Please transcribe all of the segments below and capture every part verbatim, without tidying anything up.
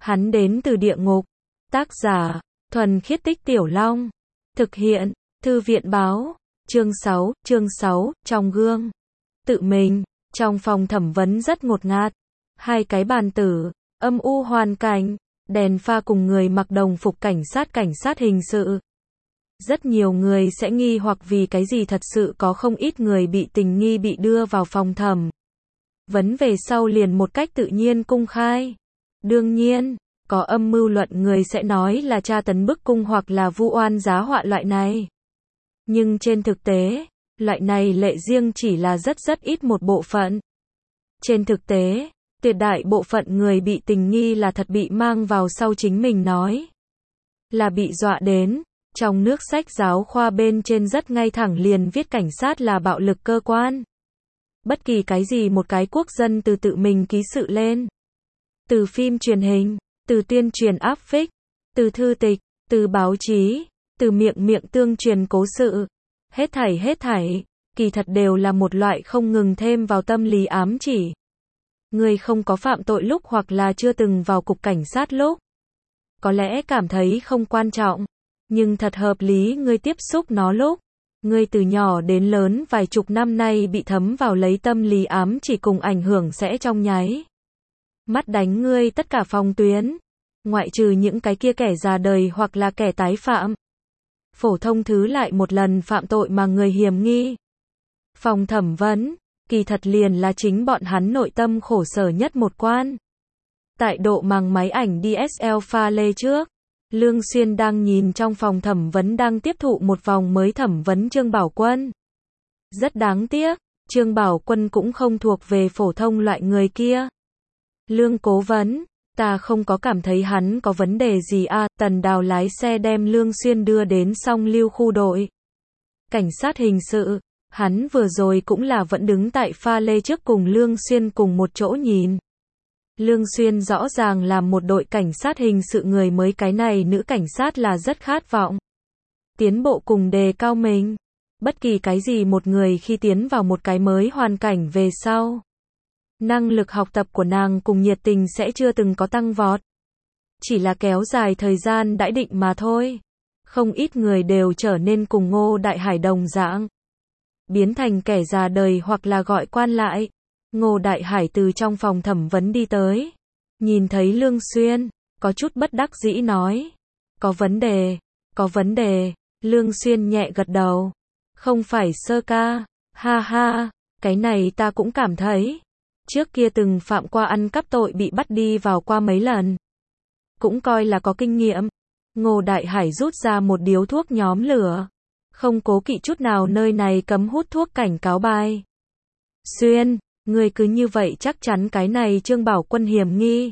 Hắn đến từ địa ngục. Tác giả, Thuần Khiết Tích Tiểu Long. Thực hiện, Thư viện báo. Chương sáu, chương sáu, trong gương. Tự mình, trong phòng thẩm vấn rất ngột ngạt. Hai cái bàn tử, âm u hoàn cảnh, đèn pha cùng người mặc đồng phục cảnh sát cảnh sát hình sự. Rất nhiều người sẽ nghi hoặc vì cái gì thật sự có không ít người bị tình nghi bị đưa vào phòng thẩm vấn về sau liền một cách tự nhiên công khai. Đương nhiên, có âm mưu luận người sẽ nói là tra tấn bức cung hoặc là vu oan giá họa loại này. Nhưng trên thực tế, loại này lệ riêng chỉ là rất rất ít một bộ phận. Trên thực tế, tuyệt đại bộ phận người bị tình nghi là thật bị mang vào sau chính mình nói. Là bị dọa đến. Trong nước sách giáo khoa bên trên rất ngay thẳng liền viết cảnh sát là bạo lực cơ quan. Bất kỳ cái gì một cái quốc dân từ tự mình ký sự lên. Từ phim truyền hình, từ tuyên truyền áp phích, từ thư tịch, từ báo chí, từ miệng miệng tương truyền cố sự. Hết thảy hết thảy, kỳ thật đều là một loại không ngừng thêm vào tâm lý ám chỉ. Người không có phạm tội lúc hoặc là chưa từng vào cục cảnh sát lúc. Có lẽ cảm thấy không quan trọng. Nhưng thật hợp lý ngươi tiếp xúc nó lúc. Ngươi từ nhỏ đến lớn vài chục năm nay bị thấm vào lấy tâm lý ám chỉ cùng ảnh hưởng sẽ trong nháy mắt đánh ngươi tất cả phòng tuyến. Ngoại trừ những cái kia kẻ già đời hoặc là kẻ tái phạm. Phổ thông thứ lại một lần phạm tội mà người hiểm nghi. Phòng thẩm vấn, kỳ thật liền là chính bọn hắn nội tâm khổ sở nhất một quan. Tại độ màng máy ảnh đê ét lờ pha lê trước. Lương Xuyên đang nhìn trong phòng thẩm vấn đang tiếp thụ một vòng mới thẩm vấn Trương Bảo Quân. Rất đáng tiếc, Trương Bảo Quân cũng không thuộc về phổ thông loại người kia. Lương cố vấn, ta không có cảm thấy hắn có vấn đề gì à, Tần Đào lái xe đem Lương Xuyên đưa đến song lưu khu đội. Cảnh sát hình sự, hắn vừa rồi cũng là vẫn đứng tại pha lê trước cùng Lương Xuyên cùng một chỗ nhìn. Lương Xuyên rõ ràng là một đội cảnh sát hình sự người mới cái này nữ cảnh sát là rất khát vọng. Tiến bộ cùng đề cao mình. Bất kỳ cái gì một người khi tiến vào một cái mới hoàn cảnh về sau. Năng lực học tập của nàng cùng nhiệt tình sẽ chưa từng có tăng vọt. Chỉ là kéo dài thời gian đãi định mà thôi. Không ít người đều trở nên cùng Ngô Đại Hải đồng dạng. Biến thành kẻ già đời hoặc là gọi quan lại. Ngô Đại Hải từ trong phòng thẩm vấn đi tới. Nhìn thấy Lương Xuyên, có chút bất đắc dĩ nói. Có vấn đề, có vấn đề, Lương Xuyên nhẹ gật đầu. Không phải sơ ca, ha ha, cái này ta cũng cảm thấy. Trước kia từng phạm qua ăn cắp tội bị bắt đi vào qua mấy lần. Cũng coi là có kinh nghiệm. Ngô Đại Hải rút ra một điếu thuốc nhóm lửa. Không cố kỵ chút nào nơi này cấm hút thuốc cảnh cáo bài. Xuyên. Người cứ như vậy chắc chắn cái này Trương Bảo Quân hiểm nghi.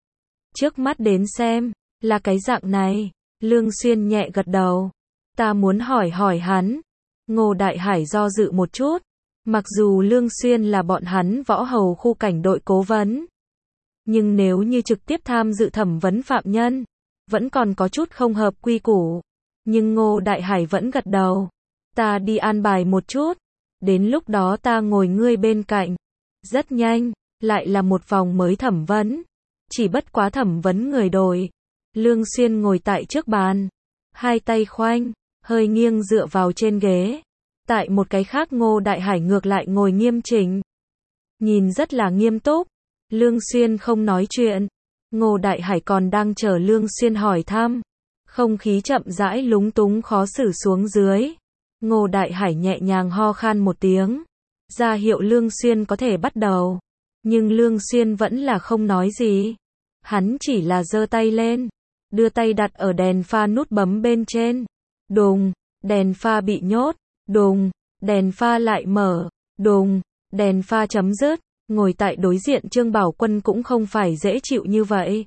Trước mắt đến xem, là cái dạng này. Lương Xuyên nhẹ gật đầu. Ta muốn hỏi hỏi hắn. Ngô Đại Hải do dự một chút. Mặc dù Lương Xuyên là bọn hắn võ hầu khu cảnh đội cố vấn. Nhưng nếu như trực tiếp tham dự thẩm vấn phạm nhân, vẫn còn có chút không hợp quy củ. Nhưng Ngô Đại Hải vẫn gật đầu. Ta đi an bài một chút. Đến lúc đó ta ngồi ngươi bên cạnh. Rất nhanh, lại là một vòng mới thẩm vấn. Chỉ bất quá thẩm vấn người đổi. Lương Xuyên ngồi tại trước bàn. Hai tay khoanh, hơi nghiêng dựa vào trên ghế. Tại một cái khác Ngô Đại Hải ngược lại ngồi nghiêm chỉnh. Nhìn rất là nghiêm túc. Lương Xuyên không nói chuyện. Ngô Đại Hải còn đang chờ Lương Xuyên hỏi thăm. Không khí chậm rãi lúng túng khó xử xuống dưới. Ngô Đại Hải nhẹ nhàng ho khan một tiếng. Ra hiệu Lương Xuyên có thể bắt đầu. Nhưng Lương Xuyên vẫn là không nói gì. Hắn chỉ là giơ tay lên. Đưa tay đặt ở đèn pha nút bấm bên trên. Đùng, đèn pha bị nhốt. Đùng, đèn pha lại mở. Đùng, đèn pha chấm dứt. Ngồi tại đối diện Trương Bảo Quân cũng không phải dễ chịu như vậy.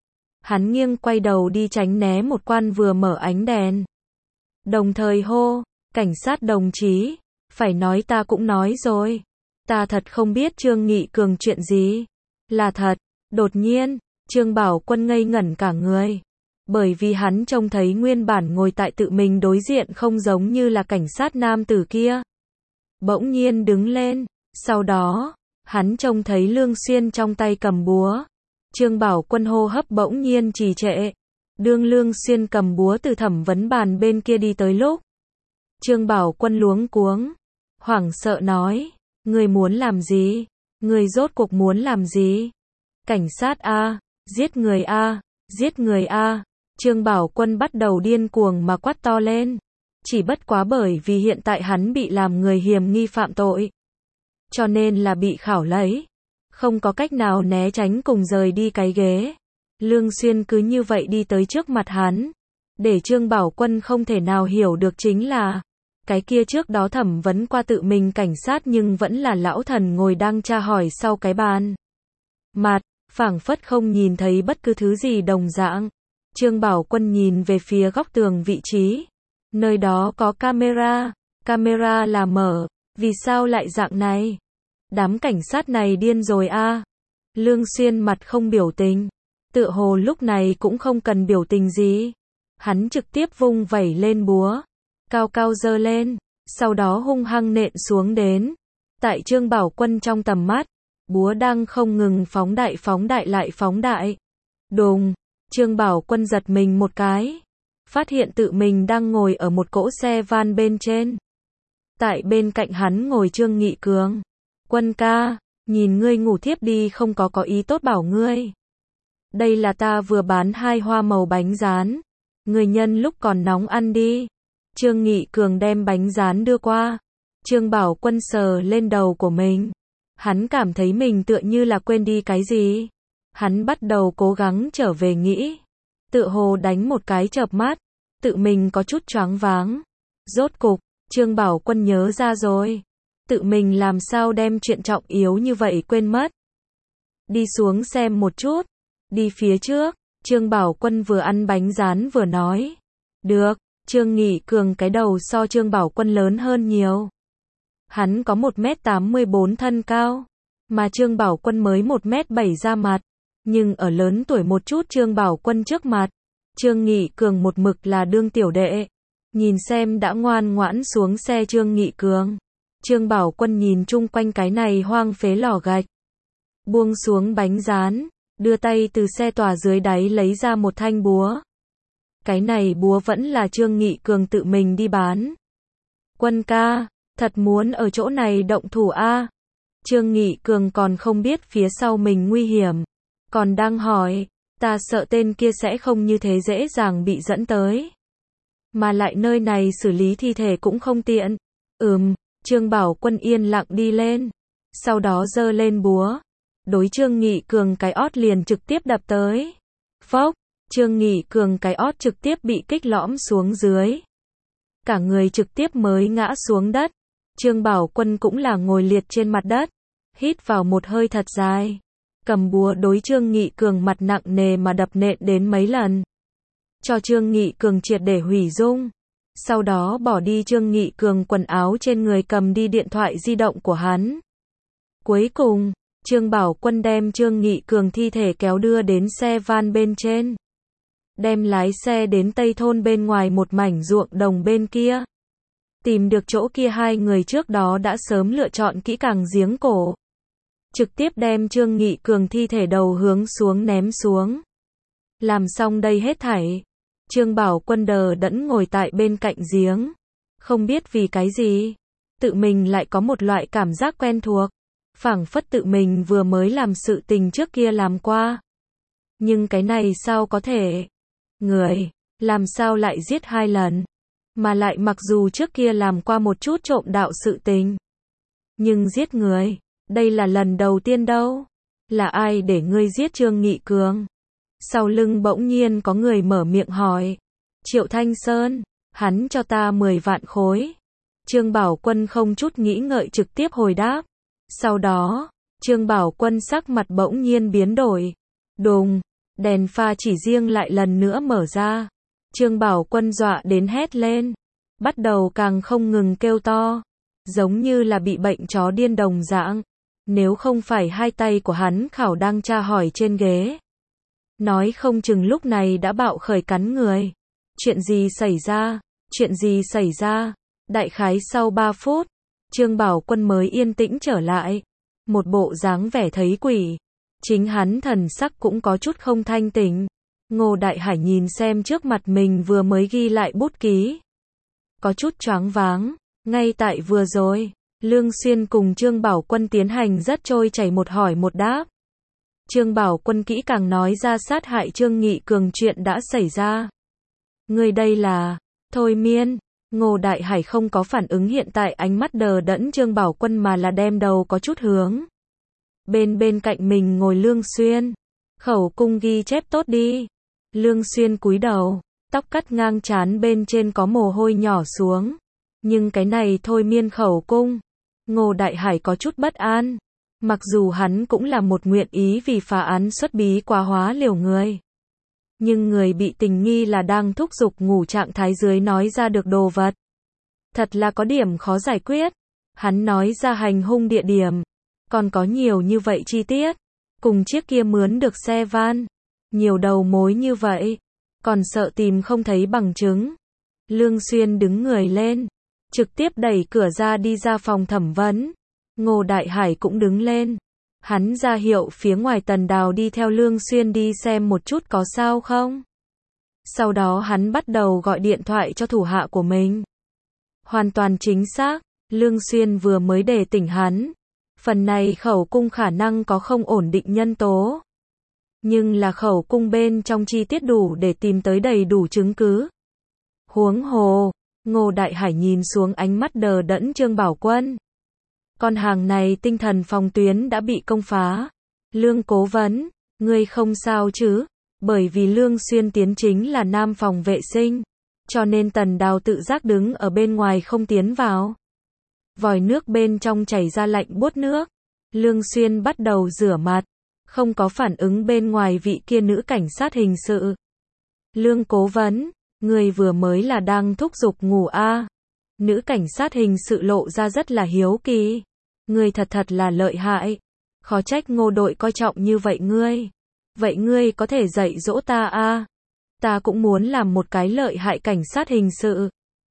Hắn nghiêng quay đầu đi tránh né một quan vừa mở ánh đèn. Đồng thời hô, cảnh sát đồng chí. Phải nói ta cũng nói rồi. Ta thật không biết Trương Nghị Cường chuyện gì. Là thật. Đột nhiên, Trương Bảo Quân ngây ngẩn cả người. Bởi vì hắn trông thấy nguyên bản ngồi tại tự mình đối diện không giống như là cảnh sát nam tử kia. Bỗng nhiên đứng lên. Sau đó, hắn trông thấy Lương Xuyên trong tay cầm búa. Trương Bảo Quân hô hấp bỗng nhiên trì trệ. Đương Lương Xuyên cầm búa từ thẩm vấn bàn bên kia đi tới lúc. Trương Bảo Quân luống cuống, hoảng sợ nói, ngươi muốn làm gì? Ngươi rốt cuộc muốn làm gì? Cảnh sát a, giết người a, giết người a. Trương Bảo Quân bắt đầu điên cuồng mà quát to lên. Chỉ bất quá bởi vì hiện tại hắn bị làm người hiểm nghi phạm tội, cho nên là bị khảo lấy, không có cách nào né tránh cùng rời đi cái ghế. Lương Xuyên cứ như vậy đi tới trước mặt hắn. Để Trương Bảo Quân không thể nào hiểu được chính là, cái kia trước đó thẩm vấn qua tự mình cảnh sát nhưng vẫn là lão thần ngồi đang tra hỏi sau cái bàn mặt, phảng phất không nhìn thấy bất cứ thứ gì đồng dạng. Trương Bảo Quân nhìn về phía góc tường vị trí. Nơi đó có camera, camera là mở, vì sao lại dạng này? Đám cảnh sát này điên rồi a. À? Lương Xuyên mặt không biểu tình, tựa hồ lúc này cũng không cần biểu tình gì. Hắn trực tiếp vung vẩy lên búa, cao cao giơ lên, sau đó hung hăng nện xuống đến. Tại Trương Bảo Quân trong tầm mắt, búa đang không ngừng phóng đại phóng đại lại phóng đại. Đùng, Trương Bảo Quân giật mình một cái, phát hiện tự mình đang ngồi ở một cỗ xe van bên trên. Tại bên cạnh hắn ngồi Trương Nghị Cường. Quân ca, nhìn ngươi ngủ thiếp đi không có có ý tốt bảo ngươi. Đây là ta vừa bán hai hoa màu bánh rán. Ngươi nhân lúc còn nóng ăn đi. Trương Nghị Cường đem bánh rán đưa qua. Trương Bảo Quân sờ lên đầu của mình. Hắn cảm thấy mình tựa như là quên đi cái gì. Hắn bắt đầu cố gắng trở về nghĩ. Tựa hồ đánh một cái chợp mắt. Tự mình có chút choáng váng. Rốt cục, Trương Bảo Quân nhớ ra rồi. Tự mình làm sao đem chuyện trọng yếu như vậy quên mất. Đi xuống xem một chút. Đi phía trước. Trương Bảo Quân vừa ăn bánh rán vừa nói. Được. Trương Nghị Cường cái đầu so Trương Bảo Quân lớn hơn nhiều. Hắn có một mét tám mươi bốn thân cao. Mà Trương Bảo Quân mới một mét bảy ra mặt. Nhưng ở lớn tuổi một chút Trương Bảo Quân trước mặt. Trương Nghị Cường một mực là đương tiểu đệ. Nhìn xem đã ngoan ngoãn xuống xe Trương Nghị Cường. Trương Bảo Quân nhìn chung quanh cái này hoang phế lò gạch. Buông xuống bánh rán. Đưa tay từ xe tòa dưới đáy lấy ra một thanh búa. Cái này búa vẫn là Trương Nghị Cường tự mình đi bán. Quân ca, thật muốn ở chỗ này động thủ a? Trương Nghị Cường còn không biết phía sau mình nguy hiểm. Còn đang hỏi, ta sợ tên kia sẽ không như thế dễ dàng bị dẫn tới. Mà lại nơi này xử lý thi thể cũng không tiện. Ừm, Trương Bảo Quân yên lặng đi lên. Sau đó giơ lên búa. Đối Trương Nghị Cường cái ót liền trực tiếp đập tới. Phốc, Trương Nghị Cường cái ót trực tiếp bị kích lõm xuống dưới. Cả người trực tiếp mới ngã xuống đất. Trương Bảo Quân cũng là ngồi liệt trên mặt đất. Hít vào một hơi thật dài. Cầm búa đối Trương Nghị Cường mặt nặng nề mà đập nện đến mấy lần. Cho Trương Nghị Cường triệt để hủy dung. Sau đó bỏ đi Trương Nghị Cường quần áo trên người, cầm đi điện thoại di động của hắn. Cuối cùng, Trương Bảo Quân đem Trương Nghị Cường thi thể kéo đưa đến xe van bên trên. Đem lái xe đến Tây Thôn bên ngoài một mảnh ruộng đồng bên kia. Tìm được chỗ kia hai người trước đó đã sớm lựa chọn kỹ càng giếng cổ. Trực tiếp đem Trương Nghị Cường thi thể đầu hướng xuống ném xuống. Làm xong đây hết thảy. Trương Bảo Quân đờ đẫn ngồi tại bên cạnh giếng. Không biết vì cái gì. Tự mình lại có một loại cảm giác quen thuộc. Phảng phất tự mình vừa mới làm sự tình trước kia làm qua. Nhưng cái này sao có thể? Người, làm sao lại giết hai lần? Mà lại mặc dù trước kia làm qua một chút trộm đạo sự tình. Nhưng giết người, đây là lần đầu tiên đâu. Là ai để ngươi giết Trương Nghị Cường? Sau lưng bỗng nhiên có người mở miệng hỏi. Triệu Thanh Sơn, hắn cho ta mười vạn khối. Trương Bảo Quân không chút nghĩ ngợi trực tiếp hồi đáp. Sau đó, Trương Bảo Quân sắc mặt bỗng nhiên biến đổi. Đùng, đèn pha chỉ riêng lại lần nữa mở ra. Trương Bảo Quân dọa đến hét lên. Bắt đầu càng không ngừng kêu to. Giống như là bị bệnh chó điên đồng dạng. Nếu không phải hai tay của hắn khảo đang tra hỏi trên ghế. Nói không chừng lúc này đã bạo khởi cắn người. Chuyện gì xảy ra? Chuyện gì xảy ra? Đại khái sau ba phút. Trương Bảo Quân mới yên tĩnh trở lại. Một bộ dáng vẻ thấy quỷ. Chính hắn thần sắc cũng có chút không thanh tịnh. Ngô Đại Hải nhìn xem trước mặt mình vừa mới ghi lại bút ký. Có chút choáng váng, ngay tại vừa rồi, Lương Xuyên cùng Trương Bảo Quân tiến hành rất trôi chảy một hỏi một đáp. Trương Bảo Quân kỹ càng nói ra sát hại Trương Nghị Cường chuyện đã xảy ra. Người đây là thôi miên. Ngô Đại Hải không có phản ứng hiện tại ánh mắt đờ đẫn Trương Bảo Quân mà là đem đầu có chút hướng. Bên bên cạnh mình ngồi Lương Xuyên. Khẩu cung ghi chép tốt đi. Lương Xuyên cúi đầu, tóc cắt ngang trán bên trên có mồ hôi nhỏ xuống. Nhưng cái này thôi miên khẩu cung. Ngô Đại Hải có chút bất an. Mặc dù hắn cũng là một nguyện ý vì phá án xuất bí quá hóa liều người. Nhưng người bị tình nghi là đang thúc giục ngủ trạng thái dưới nói ra được đồ vật. Thật là có điểm khó giải quyết. Hắn nói ra hành hung địa điểm. Còn có nhiều như vậy chi tiết. Cùng chiếc kia mướn được xe van. Nhiều đầu mối như vậy. Còn sợ tìm không thấy bằng chứng. Lương Xuyên đứng người lên. Trực tiếp đẩy cửa ra đi ra phòng thẩm vấn. Ngô Đại Hải cũng đứng lên. Hắn ra hiệu phía ngoài Tần Đào đi theo Lương Xuyên đi xem một chút có sao không. Sau đó hắn bắt đầu gọi điện thoại cho thủ hạ của mình. Hoàn toàn chính xác, Lương Xuyên vừa mới đề tỉnh hắn. Phần này khẩu cung khả năng có không ổn định nhân tố. Nhưng là khẩu cung bên trong chi tiết đủ để tìm tới đầy đủ chứng cứ. Huống hồ, Ngô Đại Hải nhìn xuống ánh mắt đờ đẫn Trương Bảo Quân. Con hàng này tinh thần phòng tuyến đã bị công phá. Lương cố vấn, ngươi không sao chứ? Bởi vì Lương Xuyên tiến chính là nam phòng vệ sinh. Cho nên Tần Đào tự giác đứng ở bên ngoài không tiến vào. Vòi nước bên trong chảy ra lạnh buốt nước. Lương Xuyên bắt đầu rửa mặt. Không có phản ứng bên ngoài vị kia nữ cảnh sát hình sự. Lương cố vấn, người vừa mới là đang thúc giục ngủ a à. Nữ cảnh sát hình sự lộ ra rất là hiếu kỳ. Ngươi thật thật là lợi hại. Khó trách Ngô đội coi trọng như vậy ngươi. Vậy ngươi có thể dạy dỗ ta a à? Ta cũng muốn làm một cái lợi hại cảnh sát hình sự.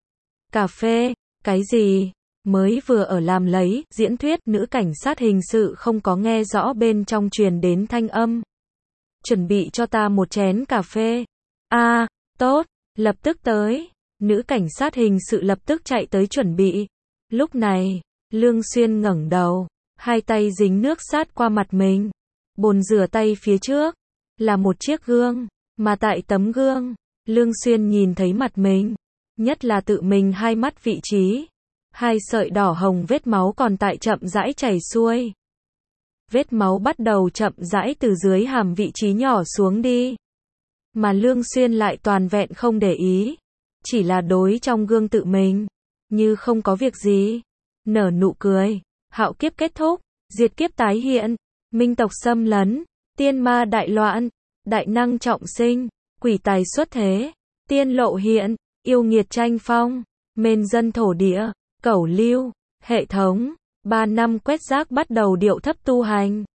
Cà phê, cái gì? Mới vừa ở làm lấy, diễn thuyết, nữ cảnh sát hình sự không có nghe rõ bên trong truyền đến thanh âm. Chuẩn bị cho ta một chén cà phê. A, à, tốt, lập tức tới. Nữ cảnh sát hình sự lập tức chạy tới chuẩn bị. Lúc này, Lương Xuyên ngẩng đầu, hai tay dính nước sát qua mặt mình. Bồn rửa tay phía trước, là một chiếc gương, mà tại tấm gương, Lương Xuyên nhìn thấy mặt mình, nhất là tự mình hai mắt vị trí. Hai sợi đỏ hồng vết máu còn tại chậm rãi chảy xuôi. Vết máu bắt đầu chậm rãi từ dưới hàm vị trí nhỏ xuống đi. Mà Lương Xuyên lại toàn vẹn không để ý. Chỉ là đối trong gương tự mình. Như không có việc gì. Nở nụ cười. Hạo kiếp kết thúc. Diệt kiếp tái hiện. Minh tộc xâm lấn. Tiên ma đại loạn. Đại năng trọng sinh. Quỷ tài xuất thế. Tiên lộ hiện. Yêu nghiệt tranh phong. Mên dân thổ địa. Cẩu lưu, hệ thống, ba năm quét rác bắt đầu điệu thấp tu hành.